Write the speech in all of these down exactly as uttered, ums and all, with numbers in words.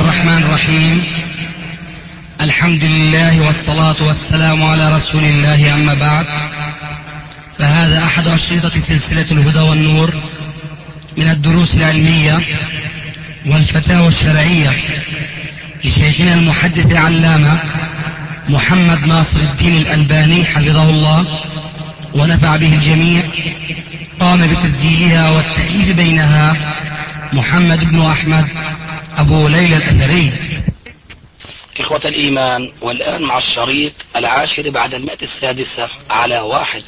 الرحمن الرحيم. الحمد لله والصلاة والسلام على رسول الله، أما بعد، فهذا أحد أشرطة سلسلة الهدى والنور من الدروس العلمية والفتاوى الشرعية لشيخنا المحدث العلامة محمد ناصر الدين الألباني حفظه الله ونفع به الجميع. قام بتسجيلها والتأليف بينها محمد بن أحمد أبو ليلى الأثري. إخوة الإيمان، والآن مع الشريط العاشر بعد المئة السادسة على واحد.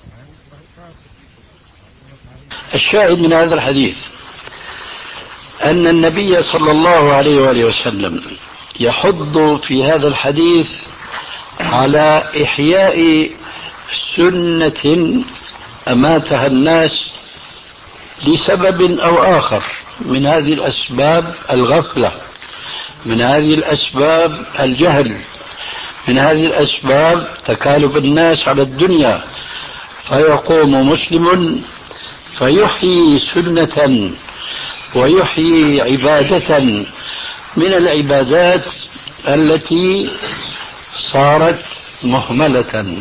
الشاهد من هذا الحديث أن النبي صلى الله عليه وآله وسلم يحض في هذا الحديث على إحياء سنة أماتها الناس لسبب أو آخر، من هذه الأسباب الغفلة، من هذه الأسباب الجهل، من هذه الأسباب تكالب الناس على الدنيا، فيقوم مسلم فيحيي سنة ويحيي عبادة من العبادات التي صارت مهملة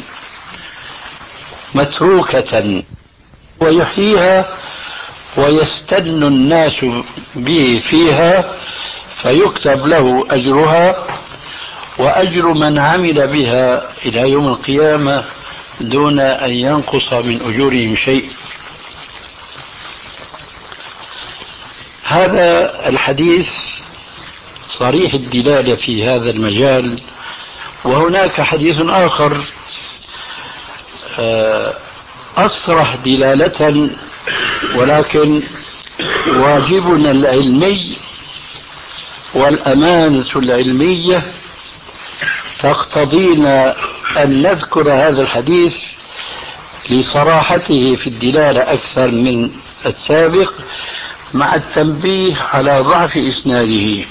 متروكة، ويحييها ويستن الناس به فيها، فيكتب له أجرها وأجر من عمل بها إلى يوم القيامة دون أن ينقص من أجورهم شيء. هذا الحديث صريح الدلالة في هذا المجال. وهناك حديث آخر أصرح دلالة، ولكن واجبنا العلمي والأمانة العلمية تقتضينا أن نذكر هذا الحديث لصراحته في الدلالة أكثر من السابق، مع التنبيه على ضعف إسناده.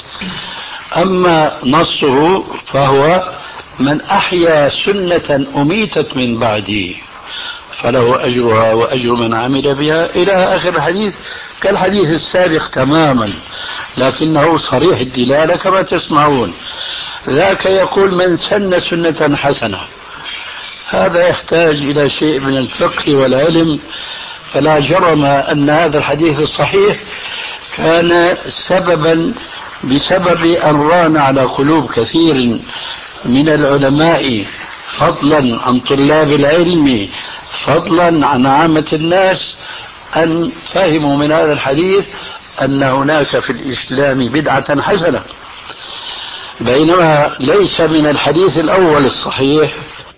أما نصه فهو: من أحيا سنة أميتت من بعده فله أجرها وأجر من عمل بها، إلى آخر الحديث، كالحديث السابق تماما، لكنه صريح الدلالة كما تسمعون. ذاك يقول: من سن سنة حسنة. هذا يحتاج إلى شيء من الفقه والعلم، فلا جرم أن هذا الحديث الصحيح كان سببا بسبب أن ران على قلوب كثير من العلماء، فضلا عن طلاب العلم، فضلا عن عامة الناس، أن فهموا من هذا الحديث أن هناك في الإسلام بدعة حسنة، بينما ليس من الحديث الأول الصحيح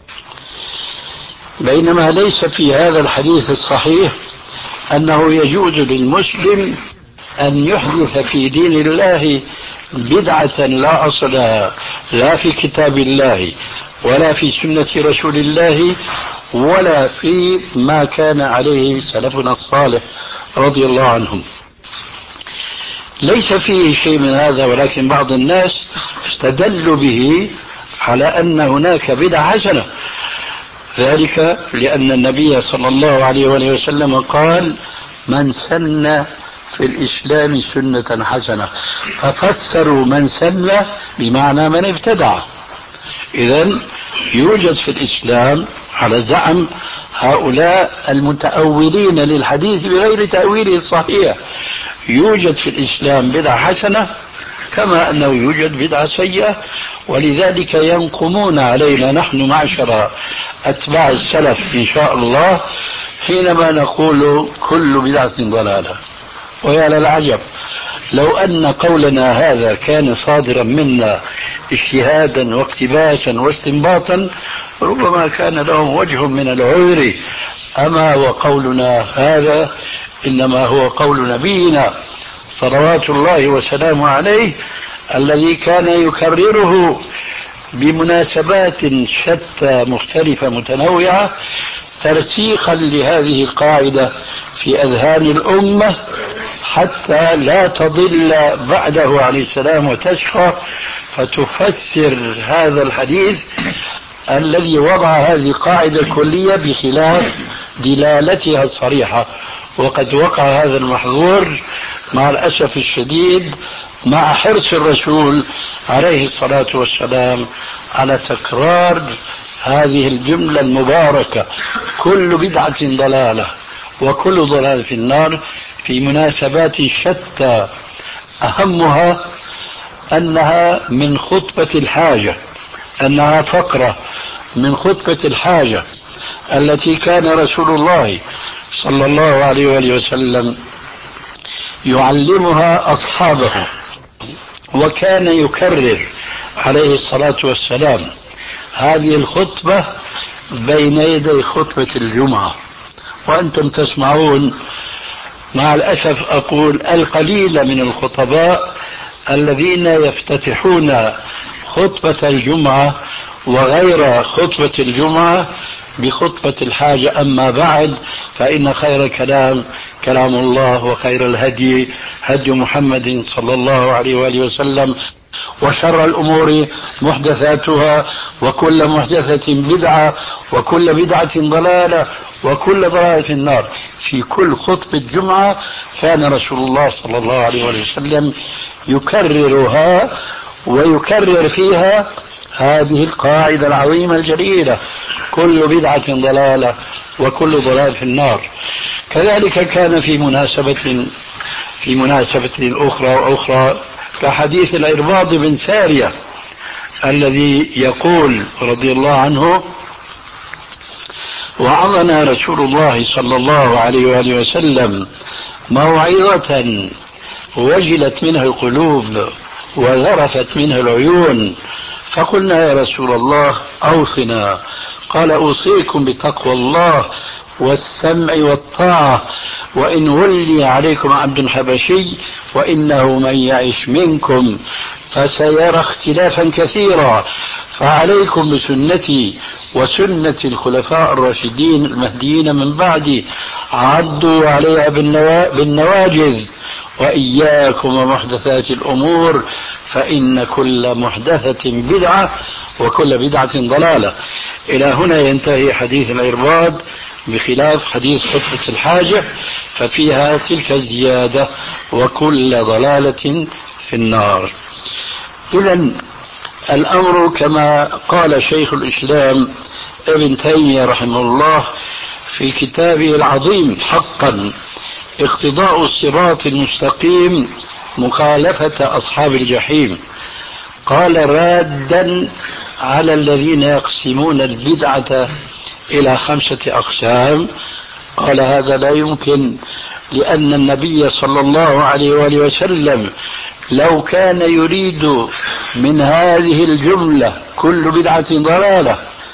بينما ليس في هذا الحديث الصحيح أنه يجوز للمسلم أن يحدث في دين الله بدعة لا أصل لها، لا في كتاب الله ولا في سنة رسول الله ولا في ما كان عليه سلفنا الصالح رضي الله عنهم. ليس فيه شيء من هذا، ولكن بعض الناس استدلوا به على أن هناك بدعة حسنة، ذلك لأن النبي صلى الله عليه وآله وسلم قال: من سن في الإسلام سنة حسنة، ففسروا من سن بمعنى من ابتدع. إذن يوجد في الإسلام على زعم هؤلاء المتأولين للحديث بغير تأويله الصحيح، يوجد في الإسلام بدعة حسنة كما أنه يوجد بدعة سيئة، ولذلك ينقمون علينا نحن معشر أتباع السلف إن شاء الله حينما نقول كل بدعة ضلالة. ويا للعجب، لو أن قولنا هذا كان صادرا منا اجتهادا واقتباسا واستنباطا ربما كان لهم وجه من العذر، أما وقولنا هذا إنما هو قول نبينا صلوات الله وسلامه عليه، الذي كان يكرره بمناسبات شتى مختلفة متنوعة ترسيخا لهذه القاعدة في أذهان الأمة، حتى لا تضل بعده عليه السلام وتشقى، فتفسر هذا الحديث الذي وضع هذه القاعدة الكلية بخلاف دلالتها الصريحة. وقد وقع هذا المحظور مع الأسف الشديد مع حرص الرسول عليه الصلاة والسلام على تكرار هذه الجملة المباركة: كل بدعة ضلالة وكل ضلال في النار، في مناسبات شتى، أهمها أنها من خطبة الحاجة، أنها فقرة من خطبة الحاجة التي كان رسول الله صلى الله عليه وآله وسلم يعلمها أصحابه، وكان يكرر عليه الصلاة والسلام هذه الخطبة بين يدي خطبة الجمعة. وأنتم تسمعون مع الأسف أقول القليل من الخطباء الذين يفتتحون خطبة الجمعة وغير خطبة الجمعة بخطبة الحاجة: أما بعد فإن خير الكلام كلام الله، وخير الهدي هدي محمد صلى الله عليه وآله وسلم، وشر الأمور محدثاتها، وكل محدثة بدعة، وكل بدعة ضلالة، وكل ضلالة في النار. في كل خطبة جمعة كان رسول الله صلى الله عليه وسلم يكررها ويكرر فيها هذه القاعدة العظيمة الجليلة: كل بدعة ضلالة وكل ضلال في النار. كذلك كان في مناسبة في مناسبة أخرى وأخرى كحديث العرباض بن سارية الذي يقول رضي الله عنه: وعظنا رسول الله صلى الله عليه وآله وسلم موعظة وجلت منها القلوب وذرفت منها العيون، فقلنا يا رسول الله أوصنا. قال: أوصيكم بتقوى الله والسمع والطاعة، وإن ولي عليكم عبد حبشي وإنه من يعش منكم فسيرى اختلافا كثيرا، فعليكم بسنتي وسنة الخلفاء الراشدين المهديين من بعدي، عضوا عليها بالنواجذ، وإياكم ومحدثات الأمور، فإن كل محدثة بدعة وكل بدعة ضلالة. إلى هنا ينتهي حديث العرباض، بخلاف حديث خطبة الحاجة ففيها تلك الزيادة: وكل ضلالة في النار. إذن الأمر كما قال شيخ الإسلام ابن تيمية رحمه الله في كتابه العظيم حقا: اقتضاء الصراط المستقيم مخالفة أصحاب الجحيم. قال رادا على الذين يقسمون البدعة إلى خمسة أقسام، قال: هذا لا يمكن، لأن النبي صلى الله عليه وآله وسلم لو كان يريد من هذه الجملة كل بدعة ضلالة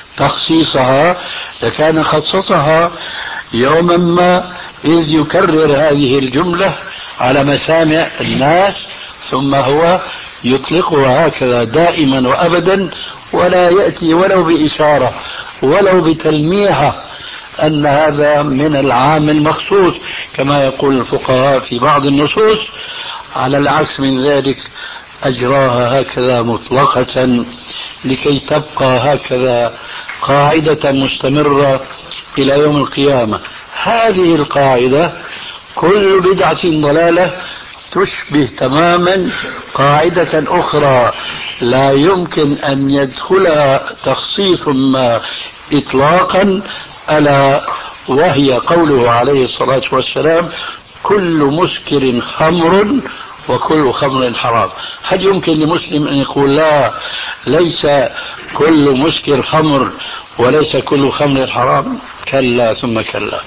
تخصيصها لكان خصصها يوما ما، إذ يكرر هذه الجملة على مسامع الناس ثم هو يطلقها هكذا دائما وأبدا، ولا يأتي ولو بإشارة ولو بتلميحة أن هذا من العام المخصوص كما يقول الفقهاء في بعض النصوص. على العكس من ذلك أجراها هكذا مطلقة لكي تبقى هكذا قاعدة مستمرة إلى يوم القيامة. هذه القاعدة كل بدعة ضلالة تشبه تماما قاعدة أخرى لا يمكن أن يدخلها تخصيص ما إطلاقا، ألا وهي قوله عليه الصلاة والسلام: كل مسكر خمر وكل خمر حرام. هل يمكن لمسلم أن يقول لا، ليس كل مسكر خمر وليس كل خمر حرام؟ كلا ثم كلا.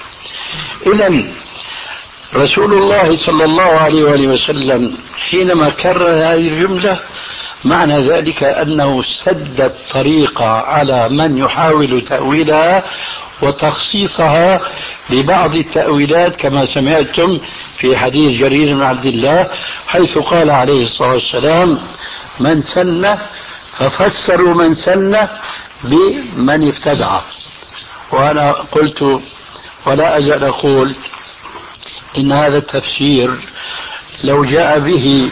إذن رسول الله صلى الله عليه وآله وسلم حينما كرر هذه الجملة معنى ذلك أنه سد الطريق على من يحاول تأويلها وتخصيصها ببعض التأويلات، كما سمعتم في حديث جرير بن عبد الله حيث قال عليه الصلاة والسلام: من سن، ففسروا من سن بمن ابتدع. وأنا قلت ولا أزال أقول إن هذا التفسير لو جاء به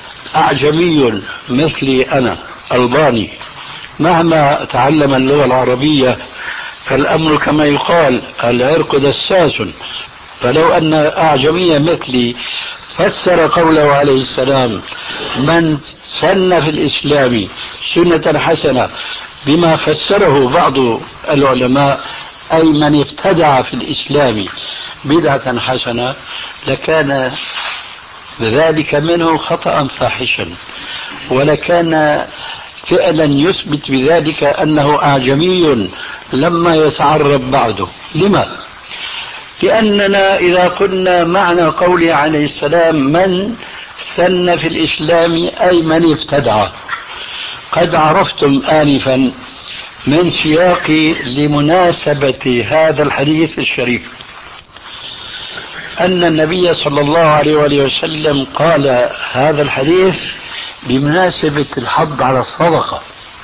أعجمي مثلي أنا ألباني مهما تعلم اللغة العربية فالأمر كما يقال العرق دساس، فلو أن أعجمي مثلي فسر قوله عليه السلام من سن في الإسلام سنة حسنة بما فسره بعض العلماء أي من ابتدع في الإسلام بدعة حسنة، لكان ذلك منه خطأ فاحشا، ولكان فعلا يثبت بذلك أنه أعجمي لما يتعرب بعده. لما؟ لأننا إذا قلنا معنى قوله عليه السلام من سن في الإسلام أي من ابتدع، قد عرفتم آنفا من سياق لمناسبة هذا الحديث الشريف أن النبي صلى الله عليه وآله وسلم قال هذا الحديث بمناسبة الحض على الصدقة،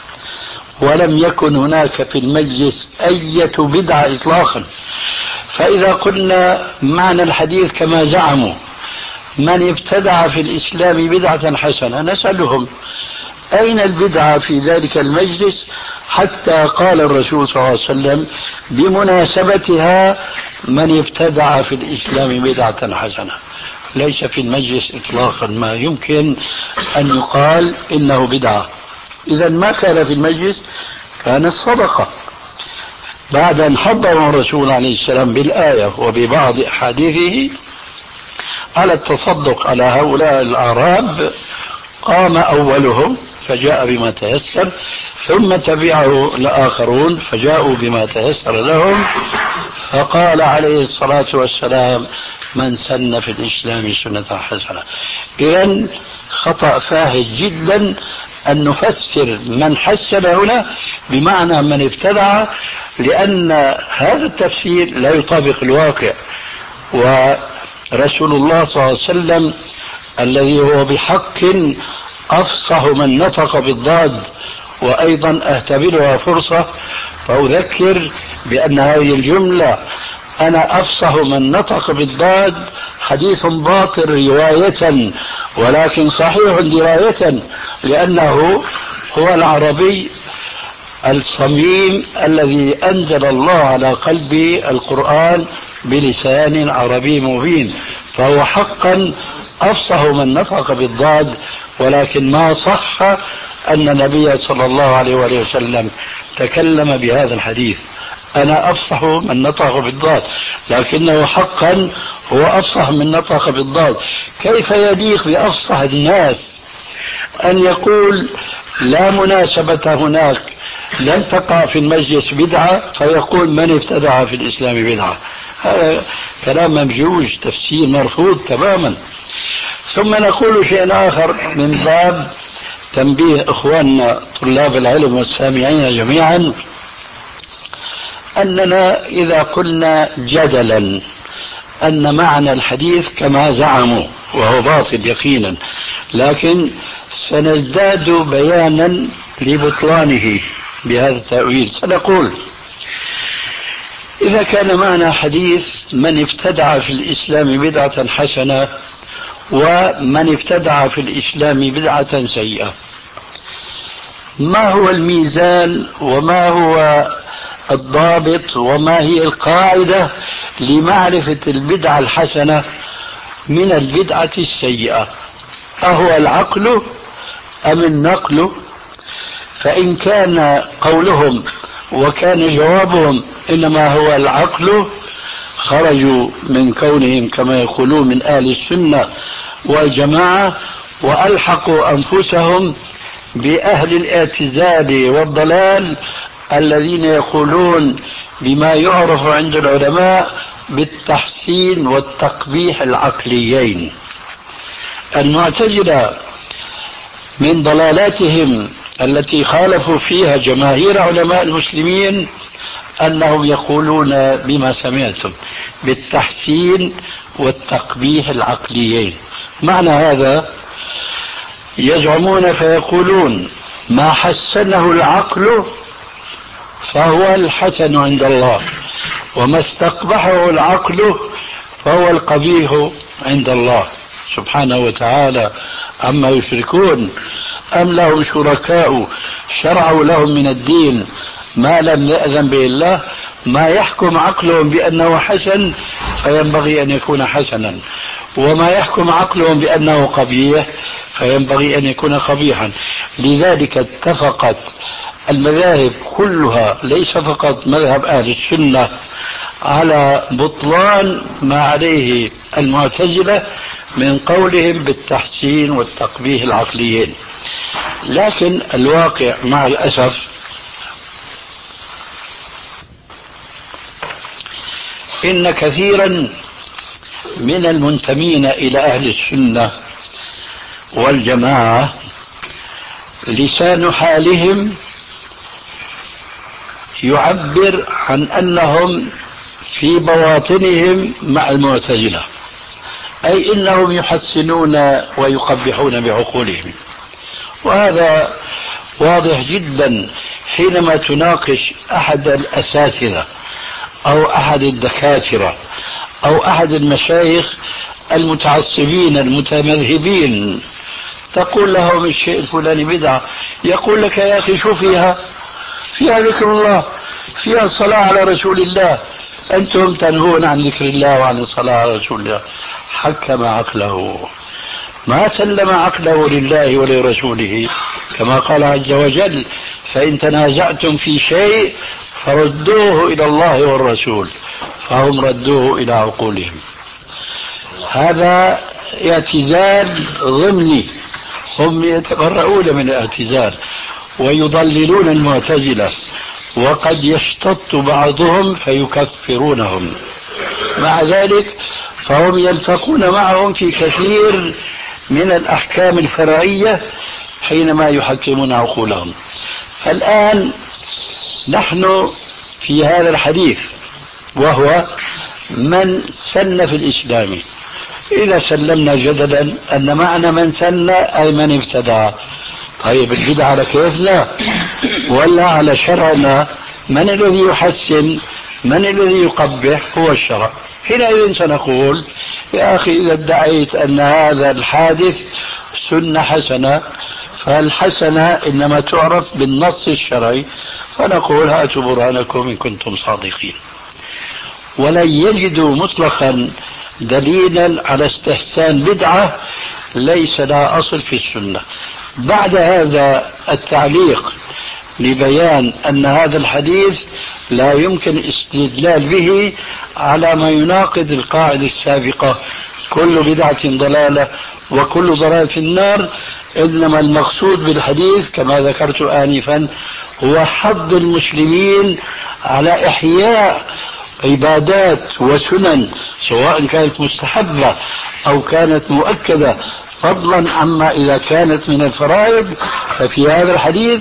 ولم يكن هناك في المجلس أية بدعة إطلاقا. فإذا قلنا معنى الحديث كما زعموا من ابتدع في الإسلام بدعة حسنة، نسألهم أين البدعة في ذلك المجلس حتى قال الرسول صلى الله عليه وسلم بمناسبتها من ابتدع في الإسلام بدعة حسنة؟ ليس في المجلس إطلاقا ما يمكن أن يقال إنه بدعة. إذا ما كان في المجلس كان الصدقة بعد أن حضر الرسول عليه السلام بالآية وببعض أحاديثه على التصدق على هؤلاء الأعراب، قام أولهم فجاء بما تيسر، ثم تبعه الآخرون فجاءوا بما تيسر لهم، فقال عليه الصلاة والسلام من سن في الإسلام سنة حسنة. إذن خطأ فاحش جدا أن نفسر من حسن هنا بمعنى من ابتدع، لأن هذا التفسير لا يطابق الواقع. ورسول الله صلى الله عليه وسلم الذي هو بحق أفصح من نطق بالضاد، وأيضا أهتبرها فرصة فأذكر بأن هذه الجملة أنا أفصح من نطق بالضاد حديث باطل رواية ولكن صحيح دراية، لأنه هو العربي الصميم الذي أنزل الله على قلبي القرآن بلسان عربي مبين، فهو حقا أفصح من نطق بالضاد. ولكن ما صح أن النبي صلى الله عليه وآله وسلم تكلم بهذا الحديث أنا أفصح من نطق بالضاد، لكنه حقا هو أفصح من نطق بالضاد. كيف يليق بأفصح الناس أن يقول لا مناسبة هناك، لن تقع في المجلس بدعة، فيقول من ابتدع في الإسلام بدعة؟ هذا كلام ممجوج، تفسير مرفوض تماما. ثم نقول شيء آخر من باب تنبيه إخواننا طلاب العلم والسامعين جميعا، أننا إذا قلنا جدلا أن معنى الحديث كما زعموا وهو باطل يقينا، لكن سنزداد بيانا لبطلانه بهذا التأويل. سنقول إذا كان معنى حديث من ابتدع في الإسلام بدعة حسنة ومن ابتدع في الإسلام بدعة سيئة، ما هو الميزان وما هو الضابط وما هي القاعدة لمعرفة البدعة الحسنة من البدعة السيئة؟ أهو العقل أم النقل؟ فإن كان قولهم وكان جوابهم إنما هو العقل، خرجوا من كونهم كما يقولون من أهل السنة والجماعة وألحقوا أنفسهم بأهل الاعتزال والضلال الذين يقولون بما يعرف عند العلماء بالتحسين والتقبيح العقليين. المعتزلة من ضلالاتهم التي خالفوا فيها جماهير علماء المسلمين أنهم يقولون بما سمعتم بالتحسين والتقبيح العقليين. معنى هذا يزعمون فيقولون ما حسنه العقل فهو الحسن عند الله، وما استقبحه العقل فهو القبيح عند الله سبحانه وتعالى عما يشركون. أم لهم شركاء شرعوا لهم من الدين ما لم يأذن به الله، ما يحكم عقلهم بأنه حسن فينبغي أن يكون حسنا، وما يحكم عقلهم بأنه قبيح فينبغي أن يكون قبيحا. لذلك اتفقت المذاهب كلها، ليس فقط مذهب أهل السنة، على بطلان ما عليه المعتزلة من قولهم بالتحسين والتقبيح العقليين. لكن الواقع مع الأسف إن كثيرا من المنتمين إلى أهل السنة والجماعة لسان حالهم يعبر عن أنهم في بواطنهم مع المعتزلة، أي إنهم يحسنون ويقبحون بعقولهم. وهذا واضح جدا حينما تناقش أحد الأساتذة أو أحد الدكاترة أو أحد المشايخ المتعصبين المتمذهبين، تقول لهم الشيء الفلاني بدعة، يقول لك يا أخي شو فيها؟ فيها ذكر الله، فيها الصلاة على رسول الله، أنتم تنهون عن ذكر الله وعن الصلاة على رسول الله. حكم عقله، ما سلم عقله لله ولرسوله، كما قال عز وجل: فإن تنازعتم في شيء فردوه إلى الله والرسول، فهم ردوه إلى عقولهم. هذا اعتزال ضمني، هم يتبرؤون من الاعتزال ويضللون المعتزلة، وقد يشتط بعضهم فيكفرونهم. مع ذلك فهم يلتقون معهم في كثير من الأحكام الفرعية حينما يحكمون عقولهم. فالآن نحن في هذا الحديث، وهو من سن في الإسلام، إذا سلمنا جدلا أن معنى من سن أي من ابتدع، طيب البدعة على كيفنا ولا على شرعنا؟ من الذي يحسن؟ من الذي يقبح؟ هو الشرع. حينئذ سنقول: يا أخي إذا ادعيت أن هذا الحادث سنة حسنة، فالحسنة إنما تعرف بالنص الشرعي، فنقول: هاتوا برهانكم إن كنتم صادقين. ولن يجدوا مطلقا دليلا على استحسان بدعة ليس لها أصل في السنة. بعد هذا التعليق لبيان أن هذا الحديث لا يمكن الاستدلال به على ما يناقض القاعدة السابقة: كل بدعة ضلالة وكل ضلال في النار، إنما المقصود بالحديث كما ذكرت آنفا هو حض المسلمين على إحياء عبادات وسنن، سواء كانت مستحبة أو كانت مؤكدة، فضلا عما إذا كانت من الفرائض. ففي هذا الحديث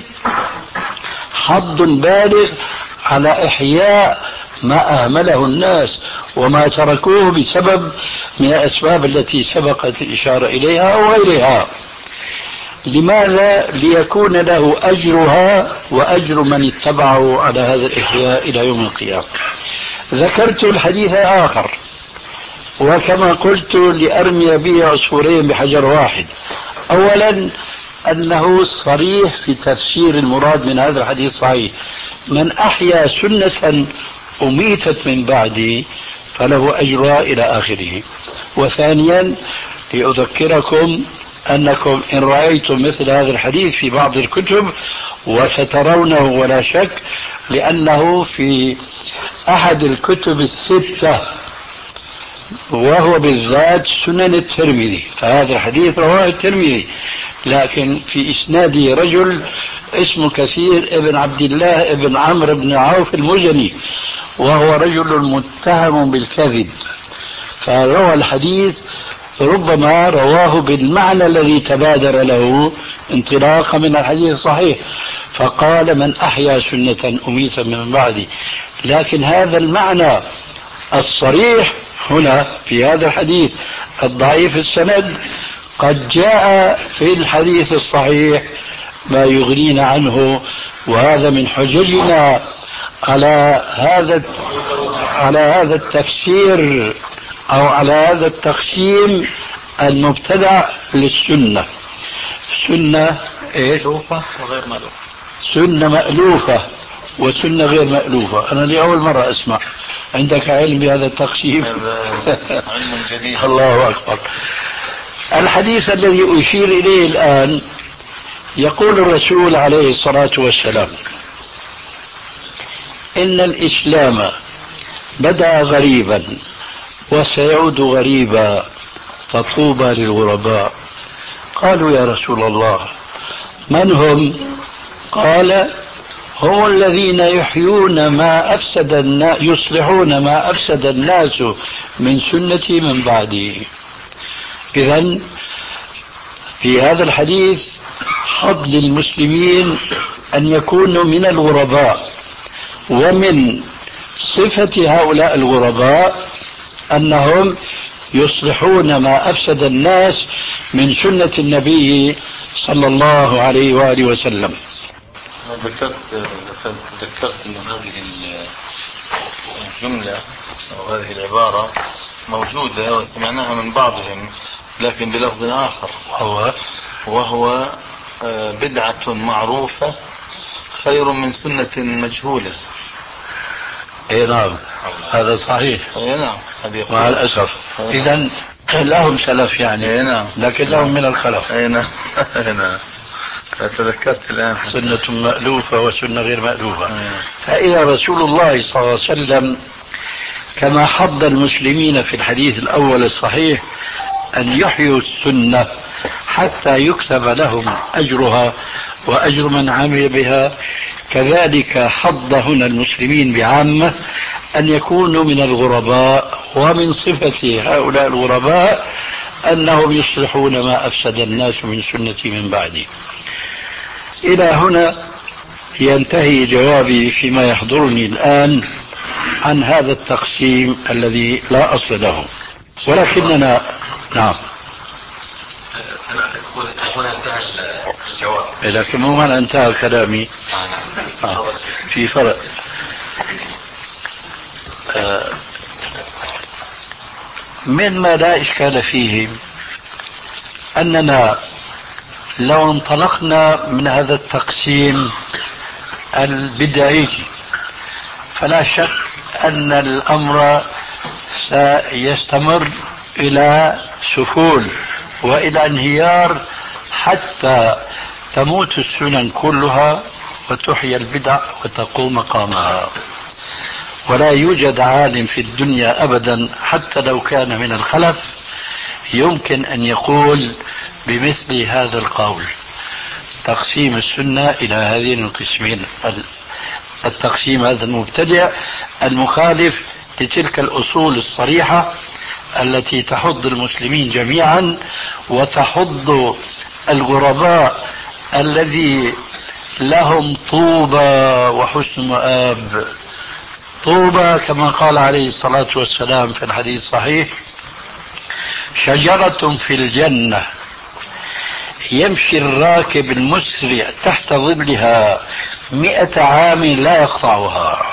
حض بالغ على إحياء ما أهمله الناس وما تركوه بسبب من الأسباب التي سبقت الإشارة إليها أو غيرها. لماذا؟ ليكون له أجرها وأجر من اتبعه على هذا الإحياء إلى يوم القيامة. ذكرت الحديث آخر، وكما قلت لأرمي به عصفورين بحجر واحد. أولا أنه صريح في تفسير المراد من هذا الحديث صحيح: من أحيا سنة أميتت من بعدي فله أجرها إلى آخره. وثانيا لأذكركم أنكم إن رأيتم مثل هذا الحديث في بعض الكتب، وسترونه ولا شك، لأنه في أحد الكتب الستة وهو بالذات سنن الترمذي، فهذا الحديث رواه الترمذي، لكن في إسناده رجل اسمه كثير ابن عبد الله ابن عمرو بن عوف المزني، وهو رجل متهم بالكذب، فروى الحديث ربما رواه بالمعنى الذي تبادر له انطلاقا من الحديث الصحيح، فقال: من أحيا سنة أميتا من بعدي. لكن هذا المعنى الصريح هنا في هذا الحديث الضعيف السند قد جاء في الحديث الصحيح ما يغنينا عنه، وهذا من حججنا على هذا على هذا التفسير أو على هذا التقسيم المبتدع للسنة. سنة إيه؟ مألوفة وغير مألوفة. سنة مألوفة وسنة غير مألوفة. أنا لأول مرة أسمع. عندك علم بهذا التقسيم؟ علم جديد. الله أكبر. الحديث الذي أشير إليه الآن يقول الرسول عليه الصلاة والسلام: إن الإسلام بدأ غريبا وسيعود غريبا فطوبى للغرباء. قالوا: يا رسول الله من هم؟ قال: هم الذين يحيون ما أفسد الناس، يصلحون ما أفسد الناس من سنتي من بعدي. إذن في هذا الحديث حظ للمسلمين أن يكونوا من الغرباء، ومن صفة هؤلاء الغرباء أنهم يصلحون ما أفسد الناس من سنة النبي صلى الله عليه وآله وسلم. ذكرت ذكرت أن هذه الجملة أو هذه العبارة موجودة وسمعناها من بعضهم لكن بلفظ آخر، وهو وهو بدعة معروفة خير من سنة مجهولة. اي نعم، هذا صحيح. اي نعم، هذه مع الأسف. إذن لهم سلف يعني. اي نعم، لكن لهم من الخلف. اي نعم. اي نعم، تذكرت الآن. سنة مألوفة وسنة غير مألوفة. فإذا رسول الله صلى الله عليه وسلم كما حض المسلمين في الحديث الأول الصحيح أن يحيوا السنة حتى يكتب لهم أجرها وأجر من عمل بها، كذلك حض هنا المسلمين بعامة أن يكونوا من الغرباء، ومن صفة هؤلاء الغرباء أنهم يصلحون ما أفسد الناس من سنتي من بعدي. إلى هنا ينتهي جوابي فيما يحضرني الآن عن هذا التقسيم الذي لا أصل له، ولكننا نعم سمعت تقول هنا انتهى الجواب، لكن مو معنى انتهى كلامي. آه. في فرق. آه. مما لا إشكال فيه أننا لو انطلقنا من هذا التقسيم البدعي فلا شك أن الأمر سيستمر إلى سفول وإلى انهيار حتى تموت السنن كلها وتحيا البدع وتقوم مقامها. ولا يوجد عالم في الدنيا أبدا حتى لو كان من الخلف يمكن أن يقول بمثل هذا القول: تقسيم السنة إلى هذين القسمين، التقسيم هذا المبتدع المخالف لتلك الأصول الصريحة التي تحض المسلمين جميعا وتحض الغرباء الذي لهم طوبى وحسن مآب. طوبى كما قال عليه الصلاة والسلام في الحديث الصحيح: شجرة في الجنة يمشي الراكب المسرع تحت ظلها مئة عام لا يقطعها.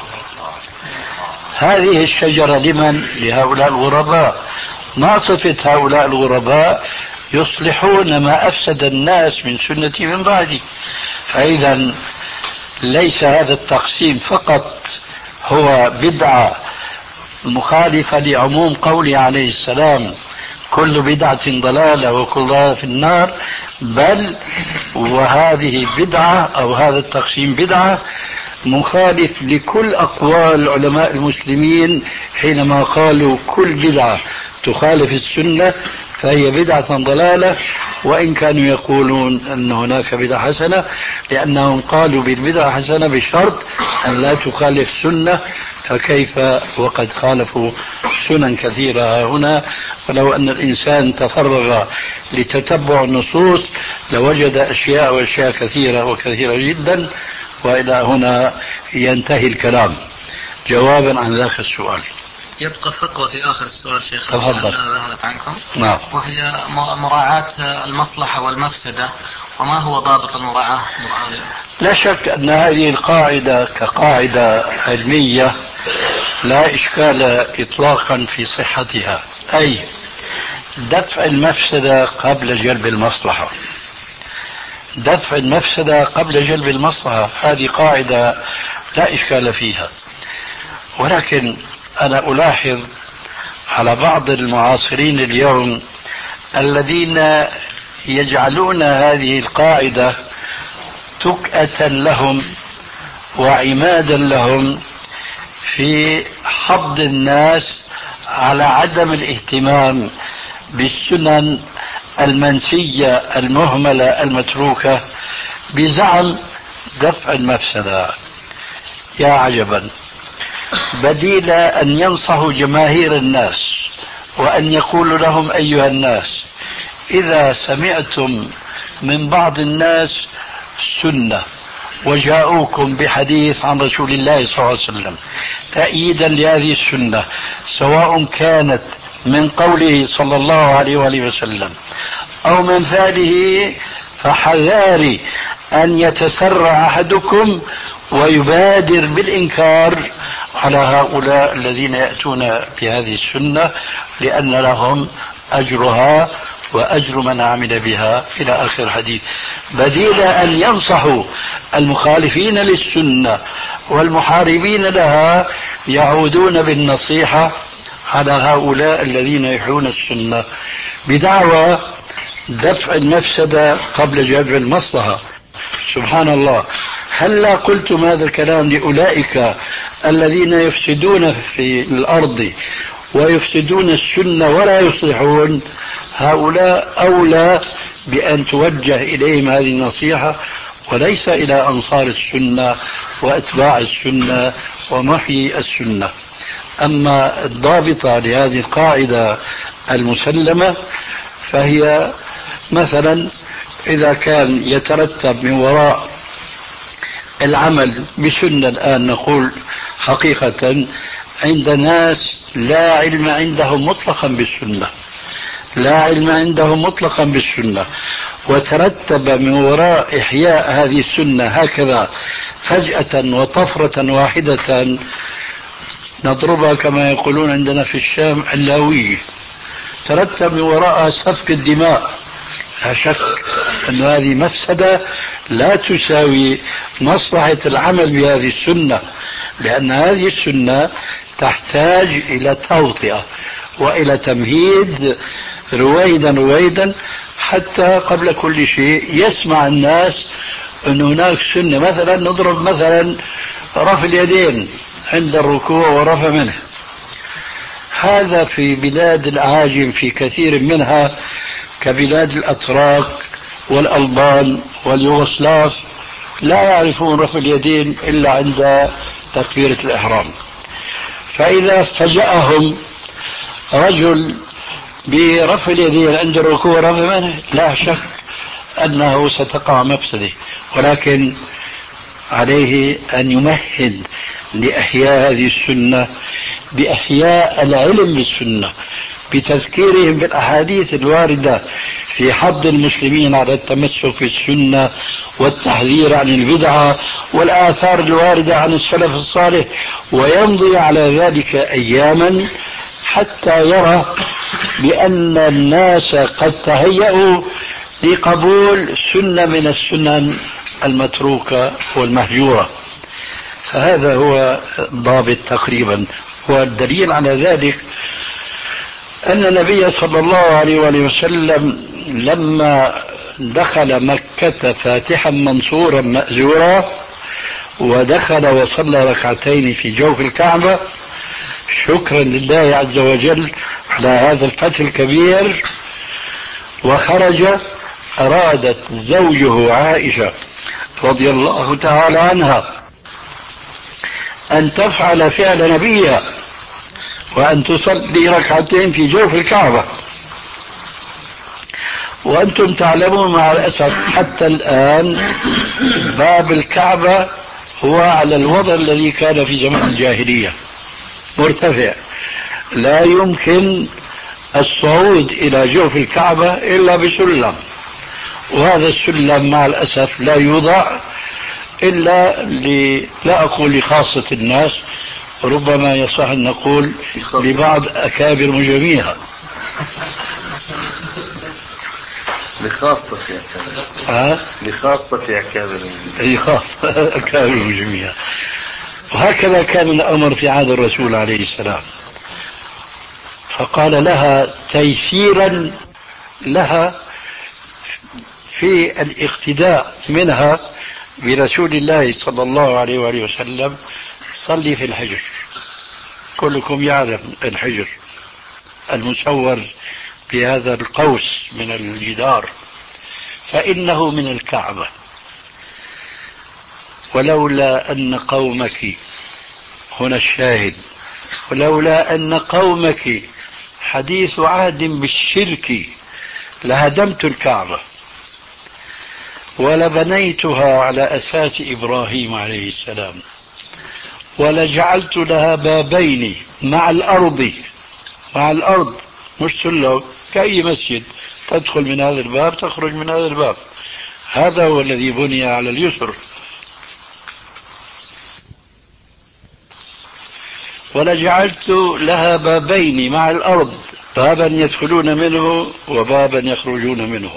هذه الشجرة لمن؟ لهؤلاء الغرباء. ما صفة هؤلاء الغرباء؟ يصلحون ما أفسد الناس من سنتي من بعدي. فإذا ليس هذا التقسيم فقط هو بدعة مخالفة لعموم قوله عليه السلام: كل بدعة ضلالة وكل ضلالة في النار، بل وهذه بدعة أو هذا التقسيم بدعة مخالف لكل أقوال علماء المسلمين حينما قالوا كل بدعة تخالف السنة فهي بدعة ضلالة، وإن كانوا يقولون أن هناك بدعة حسنة، لأنهم قالوا بالبدعة حسنة بشرط أن لا تخالف سنة، فكيف وقد خالفوا سنن كثيرة هنا. ولو أن الإنسان تفرغ لتتبع النصوص لوجد أشياء وأشياء كثيرة وكثيرة جدا. وإلى هنا ينتهي الكلام جوابا عن ذاك السؤال. يبقى فقرة في آخر السؤال شيخ تفضل. ذهلت عنكم. نعم. وهي مراعاة المصلحة والمفسدة، وما هو ضابط المراعاة؟ لا شك أن هذه القاعدة كقاعدة علمية لا إشكال إطلاقا في صحتها، أي دفع المفسدة قبل جلب المصلحة. دفع المفسدة قبل جلب المصلحة هذه قاعدة لا إشكال فيها. ولكن أنا ألاحظ على بعض المعاصرين اليوم الذين يجعلون هذه القاعدة تكأة لهم وعمادا لهم في حض الناس على عدم الاهتمام بالسنن المنسية المهملة المتروكة بزعم دفع المفسدة. يا عجبا، بديل أن ينصحوا جماهير الناس وأن يقولوا لهم أيها الناس إذا سمعتم من بعض الناس سنة وجاءوكم بحديث عن رسول الله صلى الله عليه وسلم تأييدا لهذه السنة، سواء كانت من قوله صلى الله عليه وآله وسلم أو من فعله، فحذاري أن يتسرع أحدكم ويبادر بالإنكار على هؤلاء الذين يأتون بهذه السنة، لأن لهم أجرها وأجر من عمل بها إلى آخر الحديث. بديل أن ينصحوا المخالفين للسنة والمحاربين لها، يعودون بالنصيحة على هؤلاء الذين يحيون السنة بدعوى دفع المفسدة قبل جلب المصلحة. سبحان الله، هلا قلتم هذا الكلام لأولئك الذين يفسدون في الأرض ويفسدون السنة ولا يصلحون، هؤلاء أولى بأن توجه إليهم هذه النصيحة وليس إلى أنصار السنة وأتباع السنة ومحيي السنة. أما الضابطة لهذه القاعدة المسلمة فهي مثلا إذا كان يترتب من وراء العمل بسنة، الآن نقول حقيقة عند ناس لا علم عندهم مطلقا بالسنة، لا علم عندهم مطلقا بالسنة، وترتب من وراء إحياء هذه السنة هكذا فجأة وطفرة واحدة نضربها كما يقولون عندنا في الشام علاوية، ترتب من وراءها سفك الدماء، لا شك أن هذه مفسدة لا تساوي مصلحة العمل بهذه السنة، لأن هذه السنة تحتاج إلى توطئة وإلى تمهيد رويدا رويدا حتى قبل كل شيء يسمع الناس أن هناك سنة. مثلا نضرب مثلا رفع اليدين عند الركوع ورفع منه، هذا في بلاد الأعاجم في كثير منها كبلاد الأتراك والألبان واليوغوسلاف لا يعرفون رفع اليدين إلا عند تكبيرة الإحرام، فإذا فجأهم رجل برفع اليدين عند الركوع ورفع منه لا شك أنه ستقع مفسدة، ولكن عليه أن يمهد لإحياء هذه السنة بإحياء العلم بالسنة، بتذكيرهم بالأحاديث الواردة في حض المسلمين على التمسك في السنة والتحذير عن البدعة والآثار الواردة عن السلف الصالح، ويمضي على ذلك أياما حتى يرى بأن الناس قد تهيأوا لقبول سنة من السنن المتروكة والمهجورة. فهذا هو الضابط تقريبا. والدليل على ذلك أن النبي صلى الله عليه وآله وسلم لما دخل مكة فاتحا منصورا مأزورا ودخل وصلى ركعتين في جوف الكعبة شكرا لله عز وجل على هذا الفتح الكبير، وخرج أرادت زوجه عائشة رضي الله تعالى عنها أن تفعل فعل نبيها وأن تصلي ركعتين في جوف الكعبة، وأنتم تعلمون مع الأسف حتى الآن باب الكعبة هو على الوضع الذي كان في زمن الجاهلية مرتفع، لا يمكن الصعود إلى جوف الكعبة إلا بسلم، وهذا السلم مع الأسف لا يوضع إلا ل... لا أقول لخاصة الناس، ربما يصح أن نقول لبعض أكابر مجرميها. لخاصة أكابر ها؟ لخاصة أكابر أي خاصة أكابر مجرميها. وهكذا كان الأمر في عهد الرسول عليه السلام. فقال لها تيسيرا لها في الاقتداء منها برسول الله صلى الله عليه وآله وسلم: صلي في الحجر. كلكم يعرف الحجر المسور بهذا القوس من الجدار، فإنه من الكعبة. ولولا أن قومك، هنا الشاهد، ولولا أن قومك حديث عهد بالشرك لهدمت الكعبة ولبنيتها على أساس إبراهيم عليه السلام، ولجعلت لها بابين مع الأرض، مع الأرض مش سلم كأي مسجد، تدخل من هذا الباب تخرج من هذا الباب. هذا هو الذي بني على اليسر. ولجعلت لها بابين مع الأرض، بابا يدخلون منه وبابا يخرجون منه.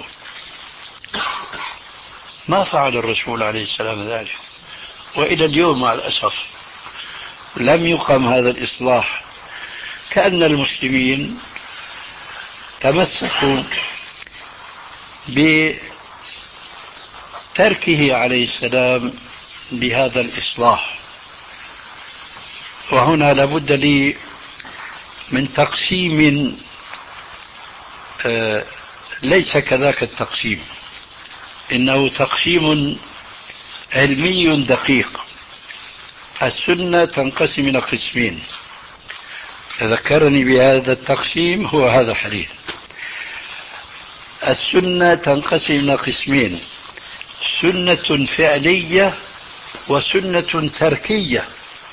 ما فعل الرسول عليه السلام ذلك، وإلى اليوم مع الأسف لم يقم هذا الإصلاح. كأن المسلمين تمسكوا بتركه عليه السلام بهذا الإصلاح. وهنا لابد لي من تقسيم آه ليس كذاك التقسيم، إنه تقسيم علمي دقيق. السنة تنقسم إلى قسمين، ذكرني بهذا التقسيم هو هذا الحديث. السنة تنقسم إلى قسمين: سنة فعلية وسنة تركية.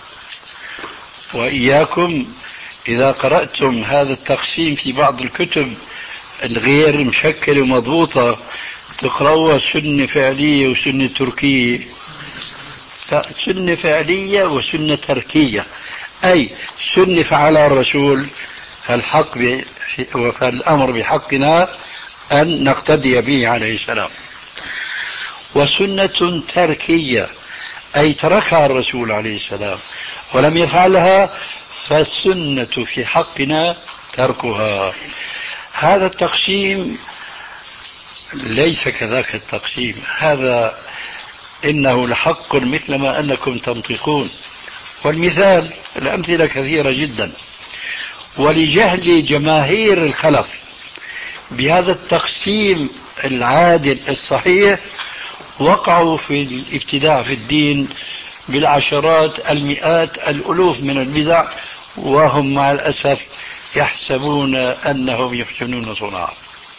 وإياكم إذا قرأتم هذا التقسيم في بعض الكتب الغير مشكلة ومضبوطة تقرأوا سنة فعلية وسنة تركية. سنة فعلية وسنة تركية، أي سنة فعلها الرسول فالحق فالأمر بحقنا أن نقتدي به عليه السلام، وسنة تركية أي تركها الرسول عليه السلام ولم يفعلها، فالسنة في حقنا تركها. هذا التقسيم ليس كذاك التقسيم، هذا إنه لحق مثلما أنكم تنطقون. والمثال الأمثلة كثيرة جدا. ولجهل جماهير الخلف بهذا التقسيم العادل الصحيح وقعوا في الابتداع في الدين بالعشرات المئات الألوف من البدع، وهم مع الأسف يحسبون أنهم يحسنون صنعا.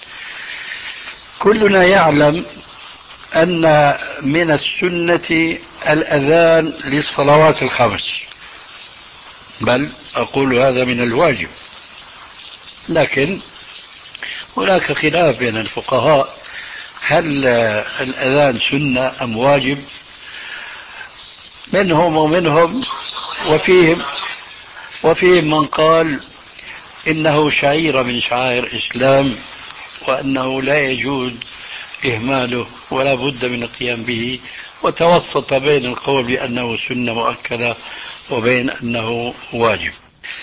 كلنا يعلم أن من السنة الأذان للصلوات الخمس، بل أقول هذا من الواجب، لكن هناك خلاف بين الفقهاء هل الأذان سنة أم واجب. منهم ومنهم وفيهم وفيهم من قال إنه شعيرة من شعائر الإسلام وأنه لا يجوز إهماله ولا بد من القيام به، وتوسط بين القول بأنه سنة مؤكدة وبين أنه واجب.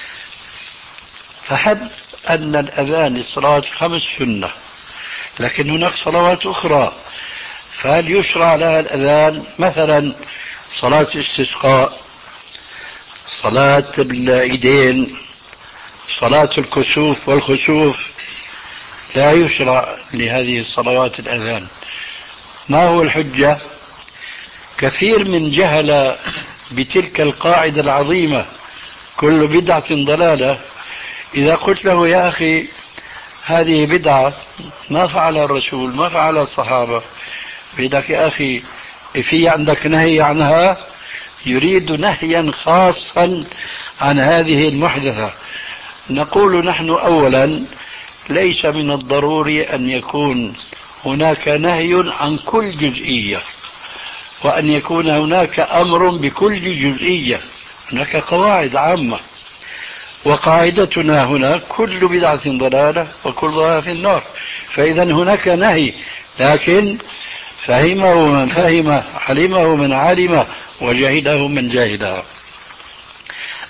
فحب أن الأذان للصلاة الخمس سنة، لكن هناك صلوات أخرى، فهل يشرع لها الأذان؟ مثلا صلاة الاستسقاء، صلاة العيدين، صلاة الكسوف والخسوف، لا يشرع لهذه الصلوات الأذان. ما هو الحجة؟ كثير من جهل بتلك القاعدة العظيمة كل بدعة ضلالة. إذا قلت له يا أخي هذه بدعة ما فعل الرسول ما فعل الصحابة، بيدك يا أخي في عندك نهي عنها، يريد نهيا خاصا عن هذه المحدثة. نقول نحن أولا ليس من الضروري أن يكون هناك نهي عن كل جزئية وأن يكون هناك أمر بكل جزئية. هناك قواعد عامة، وقاعدتنا هنا كل بدعة ضلالة وكل ضلالة في النار. فإذا هناك نهي، لكن فهمه من فهم، علمه من علم، وجهله من جاهله.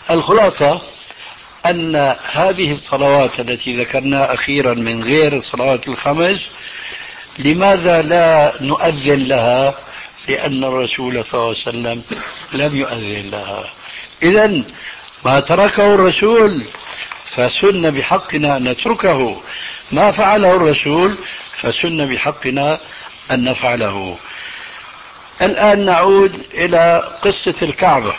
الخلاصة أن هذه الصلوات التي ذكرناها أخيرا من غير الصلوات الخمس، لماذا لا نؤذن لها؟ لأن الرسول صلى الله عليه وسلم لم يؤذن لها. إذن ما تركه الرسول فسن بحقنا أن نتركه، ما فعله الرسول فسن بحقنا أن نفعله. الآن نعود إلى قصة الكعبة.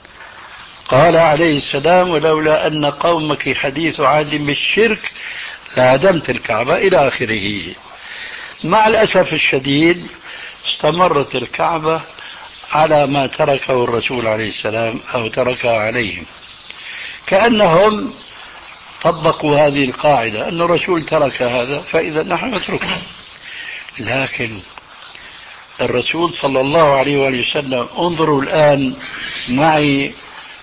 قال عليه السلام: ولولا أن قومك حديث عهد بالشرك لهدمت الكعبة، إلى آخره. مع الأسف الشديد استمرت الكعبة على ما تركه الرسول عليه السلام أو تركها عليهم، كأنهم طبقوا هذه القاعدة أن الرسول ترك هذا فإذا نحن نتركه. لكن الرسول صلى الله عليه وآله وسلم، انظروا الآن معي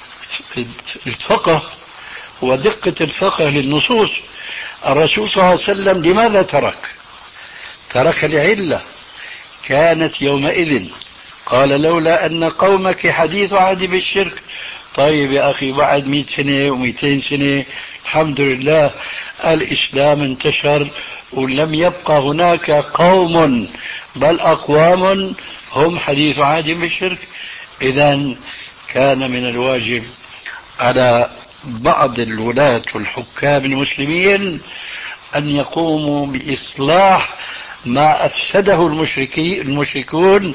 الفقه ودقة الفقه للنصوص. الرسول صلى الله عليه وسلم لماذا ترك؟ ترك لعلة كانت يومئذ. قال: لولا أن قومك حديث عهد بالشرك. طيب يا أخي، بعد مئة سنة ومئتين سنة الحمد لله الإسلام انتشر ولم يبقى هناك قوم بل أقوام هم حديث عهد بالشرك. إذن كان من الواجب على بعض الولاة والحكام المسلمين أن يقوموا بإصلاح ما أفسده المشركون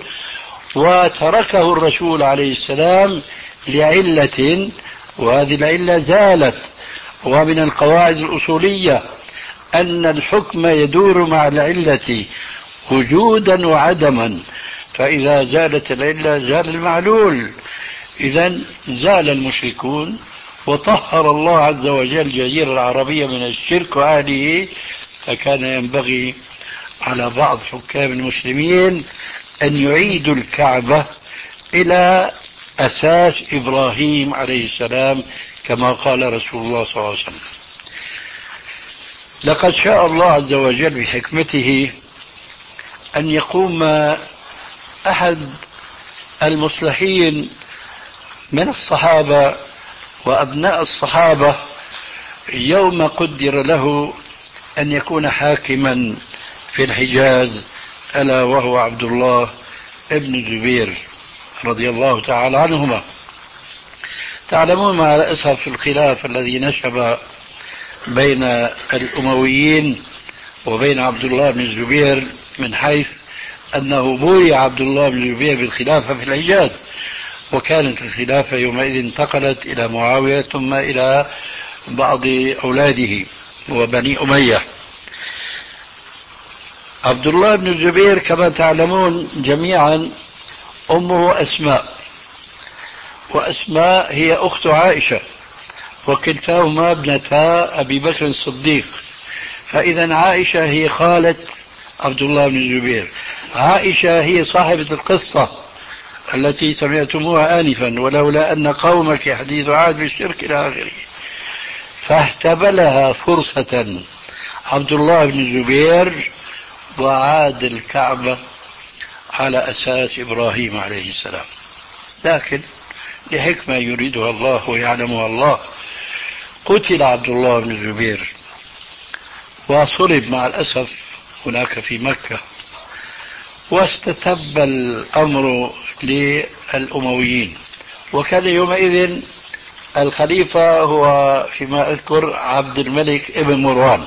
وتركه الرسول عليه السلام لعلة، وهذه العلة زالت. ومن القواعد الأصولية أن الحكم يدور مع العلة وجودا وعدما، فإذا زالت العلة زال المعلول. إذن زال المشركون وطهر الله عز وجل الجزيرة العربية من الشرك وأهله، فكان ينبغي على بعض حكام المسلمين أن يعيدوا الكعبة إلى أساس إبراهيم عليه السلام كما قال رسول الله صلى الله عليه وسلم. لقد شاء الله عز وجل بحكمته أن يقوم أحد المصلحين من الصحابة وأبناء الصحابة يوم قدر له أن يكون حاكما في الحجاز، ألا وهو عبد الله ابن الزبير رضي الله تعالى عنهما. تعلمون مع الأسف الخلاف الذي نشب بين الأمويين وبين عبد الله بن الزبير، من حيث أنه بوي عبد الله بن الزبير بالخلافة في الحجاز، وكانت الخلافة يومئذ انتقلت إلى معاوية ثم إلى بعض أولاده وبني أمية. عبد الله بن الزبير كما تعلمون جميعا أمه أسماء، وأسماء هي أخت عائشة، وكلتاهما ابنتا أبي بكر الصديق، فإذا عائشة هي خالة عبد الله بن الزبير. عائشة هي صاحبة القصة التي سمعتموها آنفا: ولولا أن قومك حديث عهد بالشرك إلى آخره. فاهتبلها فرصة عبد الله بن الزبير وعاد الكعبة على أساس إبراهيم عليه السلام. لكن لحكمة يريدها الله ويعلمها الله قتل عبد الله بن الزبير وصلب مع الأسف هناك في مكة، واستتب الأمر للأمويين، وكان يومئذ الخليفة هو فيما أذكر عبد الملك ابن مروان.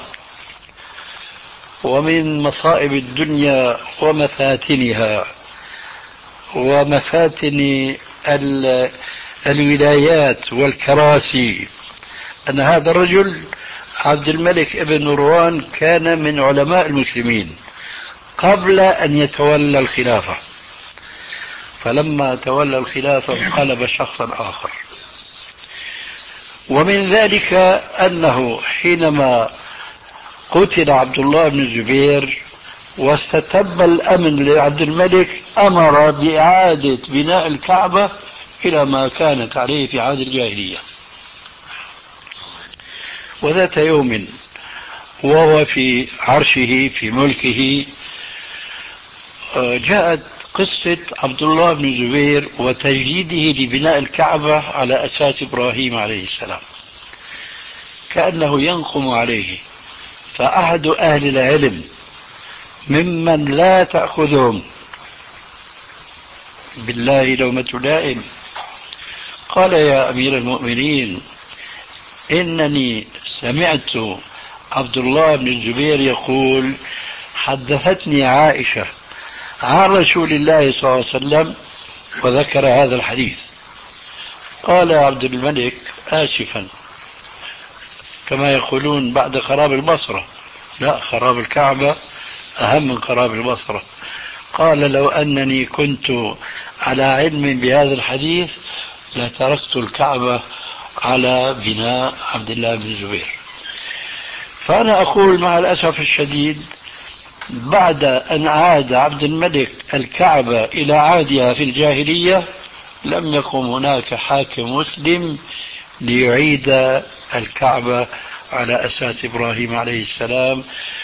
ومن مصائب الدنيا ومفاتنها ومفاتن الولايات والكراسي أن هذا الرجل عبد الملك ابن مروان كان من علماء المسلمين قبل أن يتولى الخلافة، فلما تولى الخلافة انقلب شخصا آخر. ومن ذلك أنه حينما قتل عبد الله بن الزبير واستتب الأمن لعبد الملك أمر بإعادة بناء الكعبة إلى ما كانت عليه في عهد الجاهلية. وذات يوم وهو في عرشه في ملكه جاءت قصة عبد الله بن الزبير وتجديده لبناء الكعبة على أساس إبراهيم عليه السلام، كأنه ينقم عليه. فأحد أهل العلم ممن لا تأخذهم بالله لومة لائم قال: يا أمير المؤمنين، إنني سمعت عبد الله بن الزبير يقول: حدثتني عائشة عن رسول الله صلى الله عليه وسلم، وذكر هذا الحديث. قال عبد الملك آسفا، كما يقولون بعد خراب البصرة، لا، خراب الكعبة أهم من خراب البصرة. قال: لو أنني كنت على علم بهذا الحديث لتركت الكعبة على بناء عبد الله بن الزبير. فأنا أقول مع الأسف الشديد، بعد أن عاد عبد الملك الكعبة إلى عادها في الجاهلية لم يقم هناك حاكم مسلم ليعيد الكعبة على أساس إبراهيم عليه السلام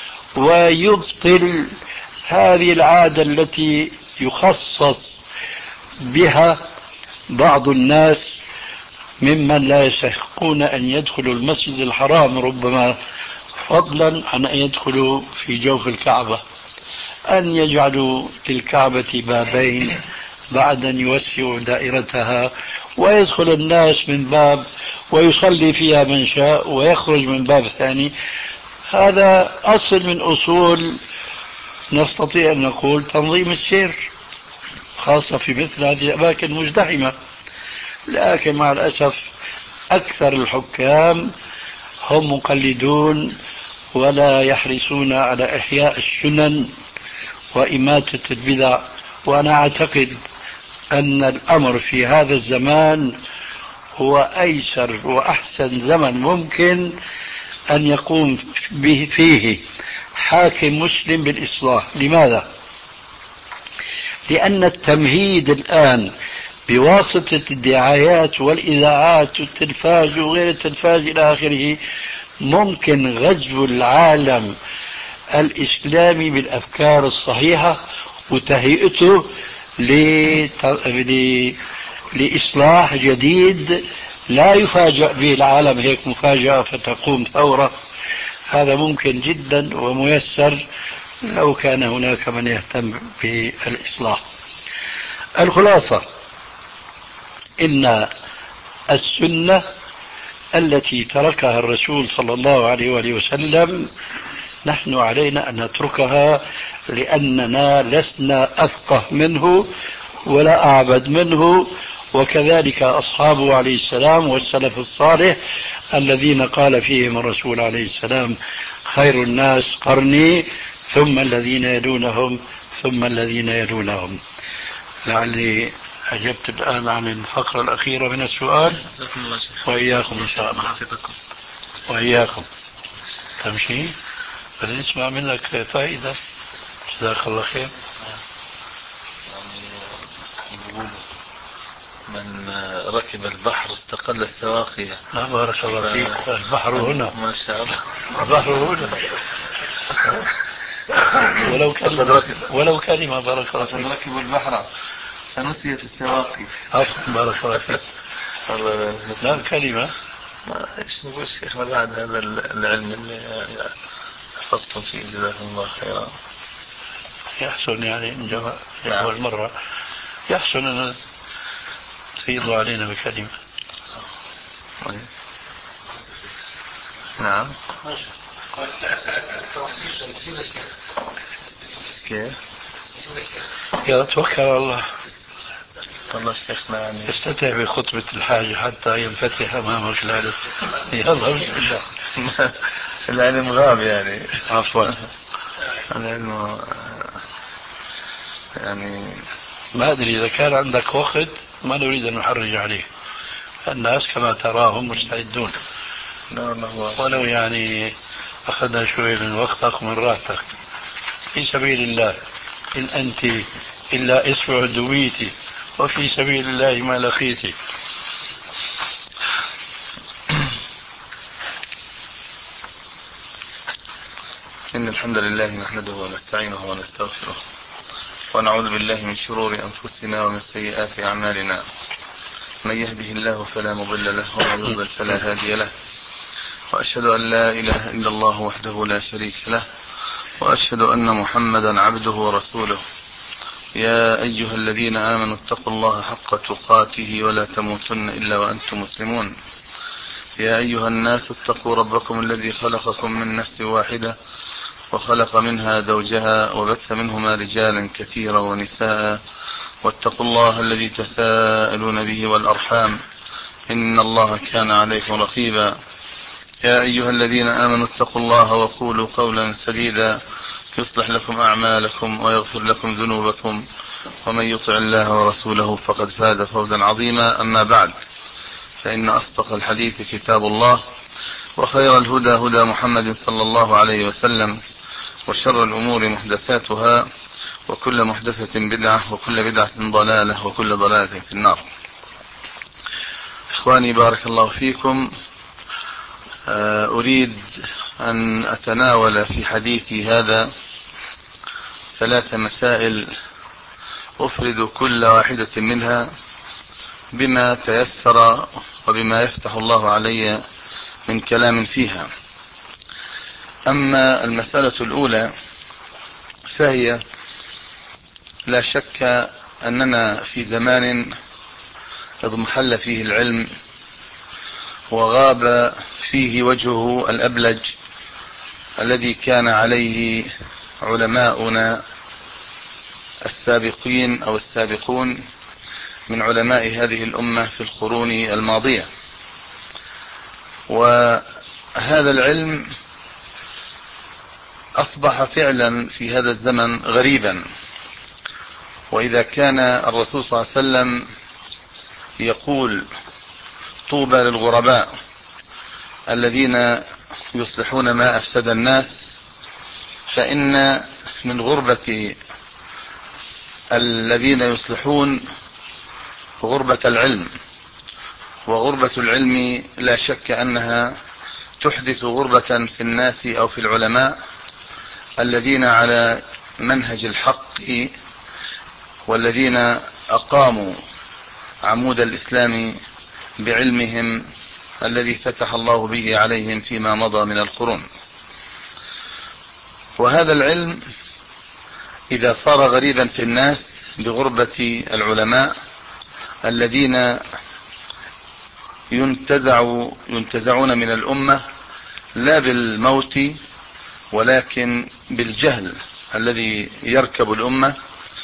ويبطل هذه العادة التي يخصص بها بعض الناس ممن لا يستحقون أن يدخلوا المسجد الحرام، ربما فضلا عن أن يدخلوا في جوف الكعبة، أن يجعلوا للكعبة بابين بعد أن يوسعوا دائرتها، ويدخل الناس من باب ويصلي فيها من شاء ويخرج من باب ثاني. هذا أصل من أصول نستطيع أن نقول تنظيم السير، خاصة في مثل هذه الأماكن المزدحمة. لكن مع الأسف أكثر الحكام هم مقلدون ولا يحرصون على إحياء السنن وإماتة البدع. وأنا أعتقد أن الأمر في هذا الزمان هو أيسر وأحسن زمن ممكن أن يقوم به فيه حاكم مسلم بالإصلاح. لماذا؟ لأن التمهيد الآن بواسطة الدعايات والإذاعات والتلفاز وغير التلفاز إلى آخره ممكن غزو العالم الإسلامي بالأفكار الصحيحة وتهيئته لإصلاح جديد لا يفاجأ به العالم هيك مفاجأة فتقوم ثورة. هذا ممكن جدا وميسر لو كان هناك من يهتم بالإصلاح. الخلاصة إن السنة التي تركها الرسول صلى الله عليه وآله وسلم نحن علينا أن نتركها، لأننا لسنا أفقه منه ولا أعبد منه، وكذلك أصحابه عليه السلام والسلف الصالح الذين قال فيهم الرسول عليه السلام: خير الناس قرني ثم الذين يلونهم ثم الذين يلونهم. لعلي أجبت الآن عن الفقرة الأخيرة من السؤال. وإياكم إن شاء الله. وإياكم. تمشي فنسمع منك فائدة. جزاك الله خير. من ركب البحر استقل السواقية. لا بارك الله فيك. البحر هنا ما شاء الله. البحر هنا ولو كلمة ولو كلمة بارك الله فيك. ركب البحر فنسيت السواقي. بارك الله فيك. لا كلمة. ما ايش نقول شيخنا بعد هذا العلم اللي حفظتم فيه جزاكم الله خيرا. يحسن يعني إن أول مرة يحسن أن تفيضوا علينا بكلمة. نعم. كيف؟ يا توكل على الله. والله شيخنا يعني استمتع بخطبة الحاجة حتى ينفتح أمامك العلم. يلا بسم الله. العلم غاب يعني. عفوا. العلم يعني ما أدري إذا كان عندك وقت ما نريد أن نحرج عليه. الناس كما تراهم مستعدون. لا لا ولو يعني أخذنا شوي من وقتك ومن راحتك في سبيل الله. إن أنت إلا إسوع دويتي وفي سبيل الله ما لقيتي. إن الحمد لله نحمده ونستعينه ونستغفره ونعوذ بالله من شرور أنفسنا ومن سيئات أعمالنا. من يهده الله فلا مضل له ومن يضلل فلا هادي له. وأشهد أن لا إله إلا الله وحده لا شريك له، وأشهد أن محمدا عبده ورسوله. يا أيها الذين آمنوا اتقوا الله حق تقاته ولا تموتن إلا وأنتم مسلمون. يا أيها الناس اتقوا ربكم الذي خلقكم من نفس واحدة وخلق منها زوجها وبث منهما رجالا كثيرا ونساء، واتقوا الله الذي تساءلون به والأرحام إن الله كان عليكم رقيبا. يا أيها الذين آمنوا اتقوا الله وقولوا قولا سديدا يصلح لكم أعمالكم ويغفر لكم ذنوبكم، ومن يطع الله ورسوله فقد فاز فوزا عظيما. أما بعد، فإن أصدق الحديث كتاب الله، وخير الهدى هدى محمد صلى الله عليه وسلم، وشر الأمور محدثاتها، وكل محدثة بدعة، وكل بدعة ضلالة، وكل ضلالة في النار. إخواني بارك الله فيكم، أريد أن أتناول في حديثي هذا ثلاث مسائل أفرد كل واحدة منها بما تيسر وبما يفتح الله علي من كلام فيها. أما المسألة الأولى فهي لا شك أننا في زمان اضمحل فيه العلم وغاب فيه وجهه الأبلج الذي كان عليه علماؤنا السابقين أو السابقون من علماء هذه الأمة في القرون الماضية. وهذا العلم أصبح فعلا في هذا الزمن غريبا. وإذا كان الرسول صلى الله عليه وسلم يقول طوبى للغرباء الذين يصلحون ما أفسد الناس، فإن من غربة الذين يصلحون غربة العلم، وغربة العلم لا شك أنها تحدث غربة في الناس أو في العلماء الذين على منهج الحق والذين أقاموا عمود الإسلام بعلمهم الذي فتح الله به عليهم فيما مضى من القرون. وهذا العلم إذا صار غريبا في الناس بغربة العلماء الذين ينتزع ينتزعون من الأمة لا بالموت ولكن بالجهل الذي يركب الأمة،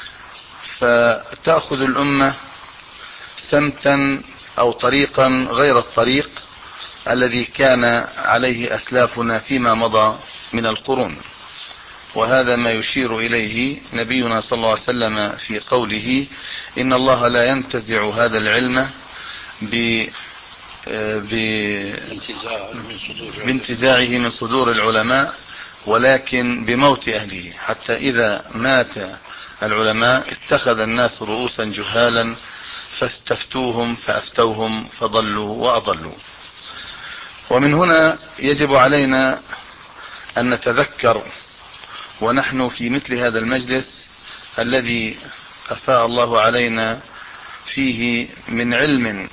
فتأخذ الأمة سمتا أو طريقا غير الطريق الذي كان عليه أسلافنا فيما مضى من القرون. وهذا ما يشير إليه نبينا صلى الله عليه وسلم في قوله إن الله لا ينتزع هذا العلم بانتزاعه من صدور العلماء ولكن بموت أهله، حتى إذا مات العلماء اتخذ الناس رؤوسا جهالا فاستفتوهم فأفتوهم فضلوا وأضلوا. ومن هنا يجب علينا أن نتذكر ونحن في مثل هذا المجلس الذي أفاء الله علينا فيه من علم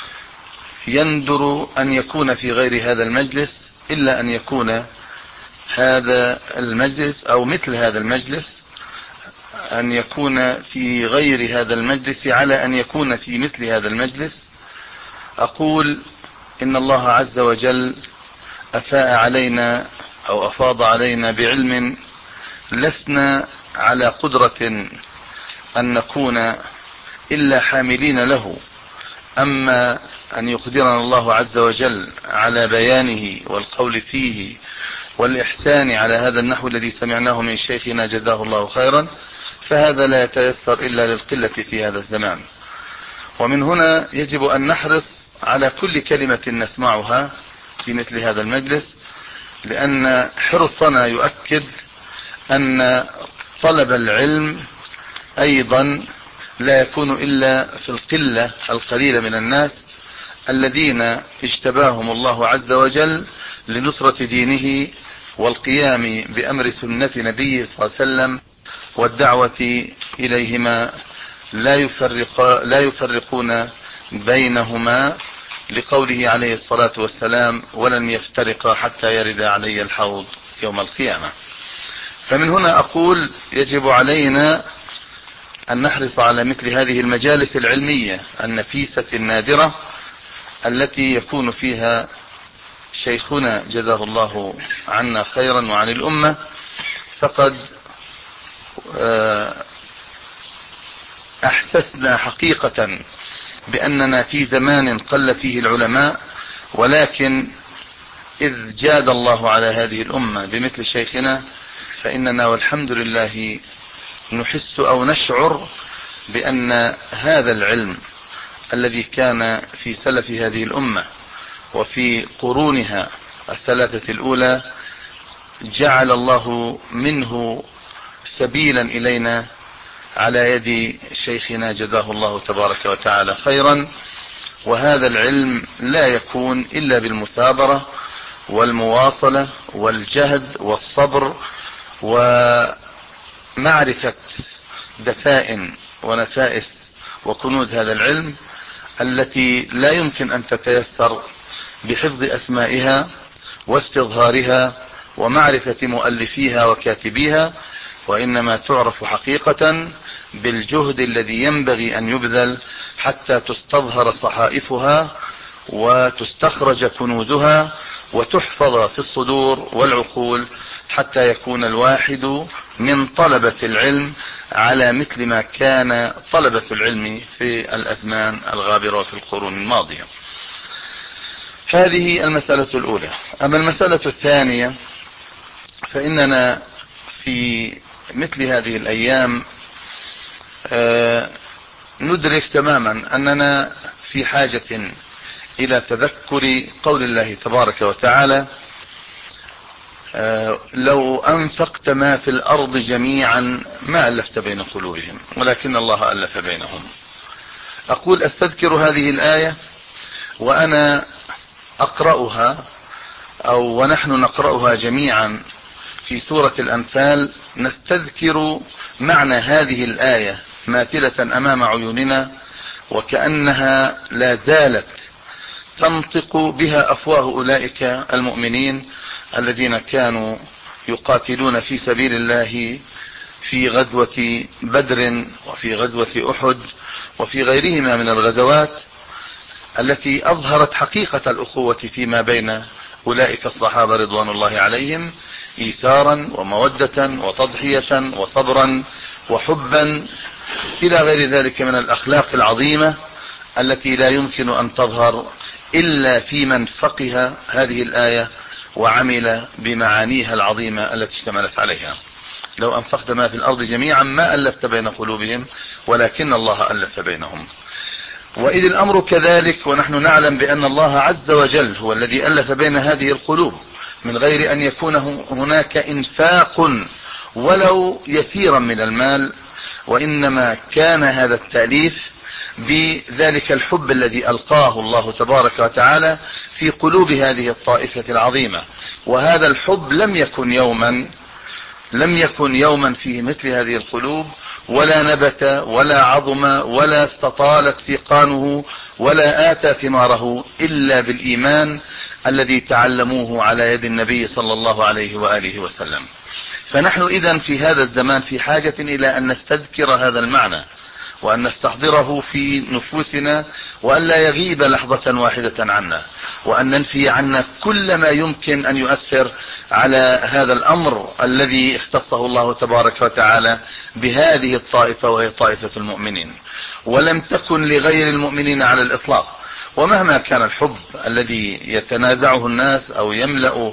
يندر أن يكون في غير هذا المجلس، إلا أن يكون هذا المجلس أو مثل هذا المجلس أن يكون في غير هذا المجلس على أن يكون في مثل هذا المجلس. أقول إن الله عز وجل أفاء علينا أو أفاض علينا بعلم لسنا على قدرة أن نكون إلا حاملين له. أما أن يقدرنا الله عز وجل على بيانه والقول فيه والإحسان على هذا النحو الذي سمعناه من شيخنا جزاه الله خيرا، فهذا لا يتيسر إلا للقلة في هذا الزمان. ومن هنا يجب أن نحرص على كل كلمة نسمعها في مثل هذا المجلس، لأن حرصنا يؤكد أن طلب العلم أيضا لا يكون إلا في القلة القليلة من الناس الذين اجتباهم الله عز وجل لنصرة دينه والقيام بأمر سنة نبيه صلى الله عليه وسلم والدعوة إليهما لا يفرق لا يفرقون بينهما، لقوله عليه الصلاة والسلام: ولن يفترقا حتى يرد علي الحوض يوم القيامة. فمن هنا أقول يجب علينا أن نحرص على مثل هذه المجالس العلمية النفيسة النادرة التي يكون فيها شيخنا جزاه الله عنا خيرا وعن الأمة، فقد أحسسنا حقيقة بأننا في زمان قل فيه العلماء، ولكن إذ جاد الله على هذه الأمة بمثل شيخنا فإننا والحمد لله نحس أو نشعر بأن هذا العلم الذي كان في سلف هذه الأمة وفي قرونها الثلاثة الأولى جعل الله منه سبيلا إلينا على يد شيخنا جزاه الله تبارك وتعالى خيرا. وهذا العلم لا يكون إلا بالمثابرة والمواصلة والجهد والصبر ومعرفة دفائن ونفائس وكنوز هذا العلم التي لا يمكن أن تتيسر بحفظ أسمائها واستظهارها ومعرفة مؤلفيها وكاتبيها، وإنما تعرف حقيقة بالجهد الذي ينبغي أن يبذل حتى تستظهر صحائفها وتستخرج كنوزها وتحفظ في الصدور والعقول، حتى يكون الواحد من طلبة العلم على مثل ما كان طلبة العلم في الأزمان الغابرة وفي القرون الماضية. هذه المسألة الأولى. أما المسألة الثانية فإننا في مثل هذه الأيام ندرك تماما أننا في حاجة إلى تذكر قول الله تبارك وتعالى: لو أنفقت ما في الأرض جميعا ما ألفت بين قلوبهم ولكن الله ألف بينهم. أقول أستذكر هذه الآية وأنا أقرأها أو ونحن نقرأها جميعا في سورة الأنفال، نستذكر معنى هذه الآية ماثلة أمام عيوننا وكأنها لا زالت تنطق بها أفواه أولئك المؤمنين الذين كانوا يقاتلون في سبيل الله في غزوة بدر وفي غزوة أحد وفي غيرهما من الغزوات التي أظهرت حقيقة الأخوة فيما بين أولئك الصحابة رضوان الله عليهم، إيثارا ومودة وتضحية وصبرا وحبا إلى غير ذلك من الأخلاق العظيمة التي لا يمكن أن تظهر إلا في من فقه هذه الآية وعمل بمعانيها العظيمة التي اشتملت عليها. لو أنفقت ما في الأرض جميعا ما ألفت بين قلوبهم ولكن الله ألف بينهم. وإذ الأمر كذلك ونحن نعلم بأن الله عز وجل هو الذي ألف بين هذه القلوب من غير أن يكون هناك إنفاق ولو يسيرا من المال، وإنما كان هذا التأليف بذلك الحب الذي ألقاه الله تبارك وتعالى في قلوب هذه الطائفة العظيمة. وهذا الحب لم يكن يوما لم يكن يوما فيه مثل هذه القلوب، ولا نبت ولا عظم ولا استطالت سيقانه ولا آتى ثماره إلا بالإيمان الذي تعلموه على يد النبي صلى الله عليه وآله وسلم. فنحن إذن في هذا الزمان في حاجة إلى أن نستذكر هذا المعنى وأن نستحضره في نفوسنا وأن لا يغيب لحظة واحدة عنا، وأن ننفي عنا كل ما يمكن أن يؤثر على هذا الأمر الذي اختصه الله تبارك وتعالى بهذه الطائفة وهي طائفة المؤمنين، ولم تكن لغير المؤمنين على الإطلاق. ومهما كان الحب الذي يتنازعه الناس أو يملأ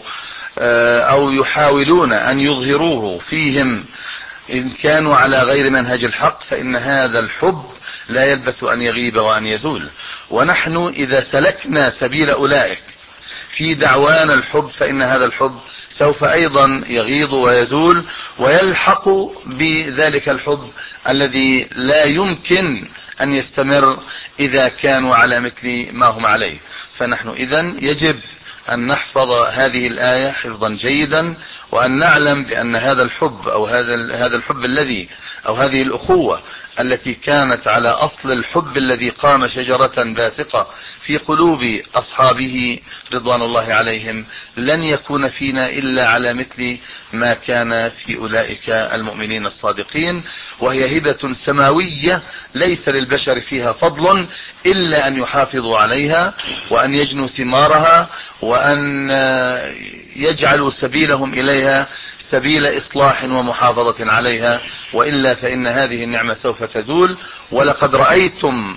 أو يحاولون أن يظهروه فيهم إن كانوا على غير منهج الحق، فإن هذا الحب لا يلبث أن يغيب وأن يزول. ونحن إذا سلكنا سبيل أولئك في دعوان الحب فإن هذا الحب سوف أيضا يغيض ويزول ويلحق بذلك الحب الذي لا يمكن أن يستمر إذا كانوا على مثل ما هم عليه. فنحن إذن يجب أن نحفظ هذه الآية حفظا جيدا وأن نعلم بأن هذا الحب أو هذا هذا الحب الذي أو هذه الأخوة التي كانت على أصل الحب الذي قام شجرة باسقة في قلوب أصحابه رضوان الله عليهم لن يكون فينا إلا على مثل ما كان في أولئك المؤمنين الصادقين، وهي هبة سماوية ليس للبشر فيها فضل إلا أن يحافظوا عليها وأن يجنوا ثمارها وأن يجعلوا سبيلهم إليها سبيل إصلاح ومحافظة عليها، وإلا فإن هذه النعمة سوف تزول. ولقد رأيتم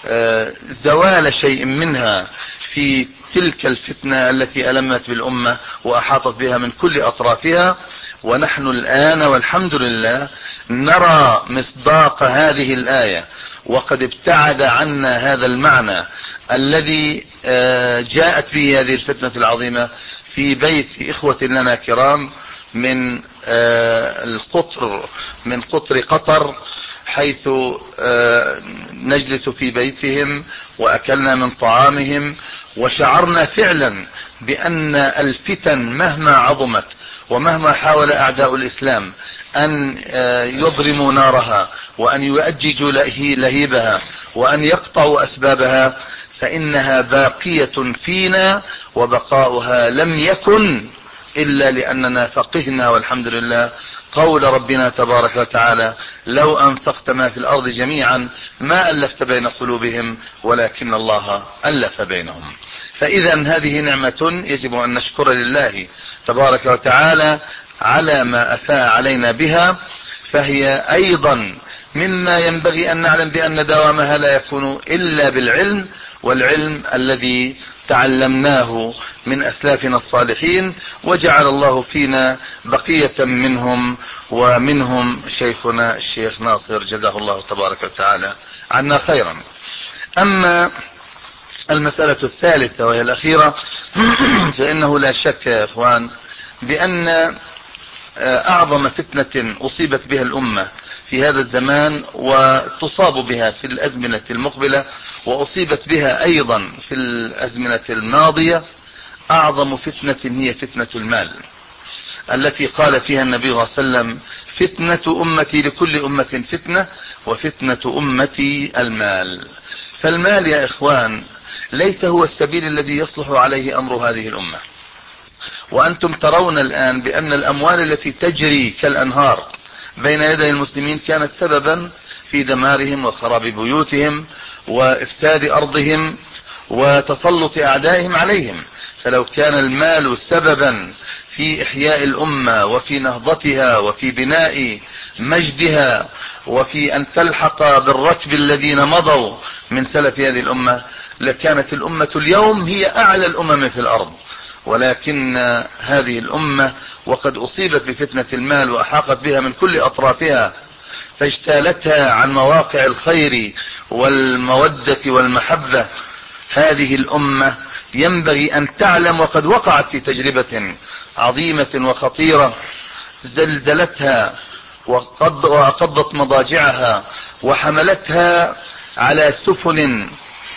زوال شيء منها في تلك الفتنة التي ألمت بالأمة وأحاطت بها من كل أطرافها، ونحن الآن والحمد لله نرى مصداق هذه الآية، وقد ابتعد عنا هذا المعنى الذي جاءت به هذه الفتنة العظيمة في بيت إخوة لنا كرام من القطر من قطر قطر، حيث نجلس في بيتهم وأكلنا من طعامهم، وشعرنا فعلا بأن الفتن مهما عظمت ومهما حاول أعداء الإسلام أن يضرموا نارها وأن يؤججوا لهيبها وأن يقطعوا أسبابها، فإنها باقية فينا، وبقاؤها لم يكن إلا لأننا فقهنا والحمد لله قول ربنا تبارك وتعالى: لو أنفقت ما في الأرض جميعا ما ألفت بين قلوبهم ولكن الله ألف بينهم. فإذا هذه نعمة يجب أن نشكر لله تبارك وتعالى على ما أفاء علينا بها، فهي أيضا مما ينبغي أن نعلم بأن دوامها لا يكون إلا بالعلم، والعلم الذي تعلمناه من أسلافنا الصالحين، وجعل الله فينا بقية منهم، ومنهم شيخنا الشيخ ناصر جزاه الله تبارك وتعالى عنا خيرا. أما المسألة الثالثة وهي الأخيرة فإنه لا شك يا إخوان بأن أعظم فتنة أصيبت بها الأمة في هذا الزمان وتصاب بها في الأزمنة المقبلة وأصيبت بها أيضا في الأزمنة الماضية، أعظم فتنة هي فتنة المال، التي قال فيها النبي صلى الله عليه وسلم: فتنة أمتي لكل أمة فتنة وفتنة أمتي المال. فالمال يا إخوان ليس هو السبيل الذي يصلح عليه أمر هذه الأمة، وأنتم ترون الآن بأن الأموال التي تجري كالأنهار بين يدي المسلمين كانت سببا في دمارهم وخراب بيوتهم وإفساد أرضهم وتسلط أعدائهم عليهم. فلو كان المال سببا في إحياء الأمة وفي نهضتها وفي بناء مجدها وفي أن تلحق بالركب الذين مضوا من سلف هذه الأمة لكانت الأمة اليوم هي أعلى الأمم في الأرض. ولكن هذه الأمة وقد أصيبت بفتنة المال وأحاقت بها من كل أطرافها، فاجتالتها عن مواقع الخير والمودة والمحبة. هذه الأمة ينبغي أن تعلم، وقد وقعت في تجربة عظيمة وخطيرة زلزلتها وقضت مضاجعها وحملتها على سفن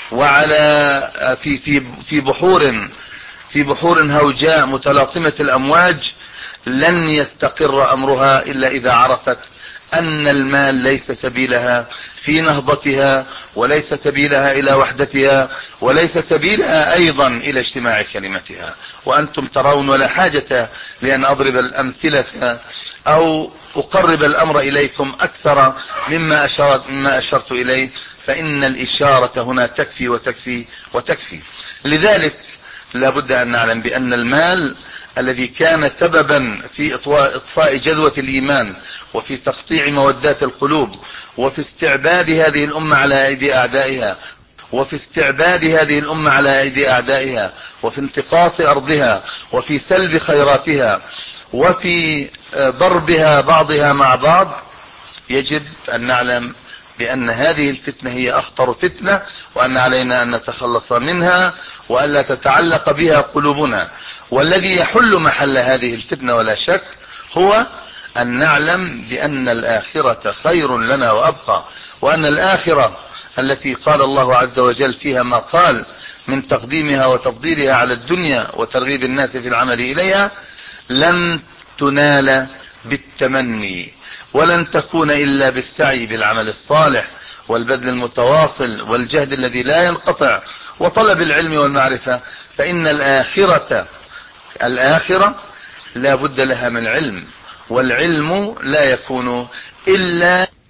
وعلى في في في بحور في بحور هوجاء متلاطمة الأمواج، لن يستقر أمرها إلا إذا عرفت أن المال ليس سبيلها في نهضتها، وليس سبيلها إلى وحدتها، وليس سبيلها أيضا إلى اجتماع كلمتها. وأنتم ترون، ولا حاجة لأن أضرب الأمثلة أو أقرب الأمر إليكم أكثر مما أشرت, مما أشرت إليه، فإن الإشارة هنا تكفي وتكفي وتكفي. لذلك لا بد أن نعلم بأن المال الذي كان سببا في إطفاء جذوة الإيمان وفي تقطيع مودات القلوب وفي استعباد هذه الأمة على أيدي أعدائها وفي استعباد هذه الأمة على أيدي أعدائها وفي انتقاص أرضها وفي سلب خيراتها وفي ضربها بعضها مع بعض، يجب أن نعلم بأن هذه الفتنة هي أخطر فتنة، وأن علينا أن نتخلص منها وألا تتعلق بها قلوبنا. والذي يحل محل هذه الفتنة ولا شك هو أن نعلم بأن الآخرة خير لنا وأبقى، وأن الآخرة التي قال الله عز وجل فيها ما قال من تقديمها وتفضيلها على الدنيا وترغيب الناس في العمل إليها لن تنال بالتمني، ولن تكون إلا بالسعي بالعمل الصالح والبذل المتواصل والجهد الذي لا ينقطع وطلب العلم والمعرفة. فإن الآخرة الآخرة لا بد لها من علم، والعلم لا يكون إلا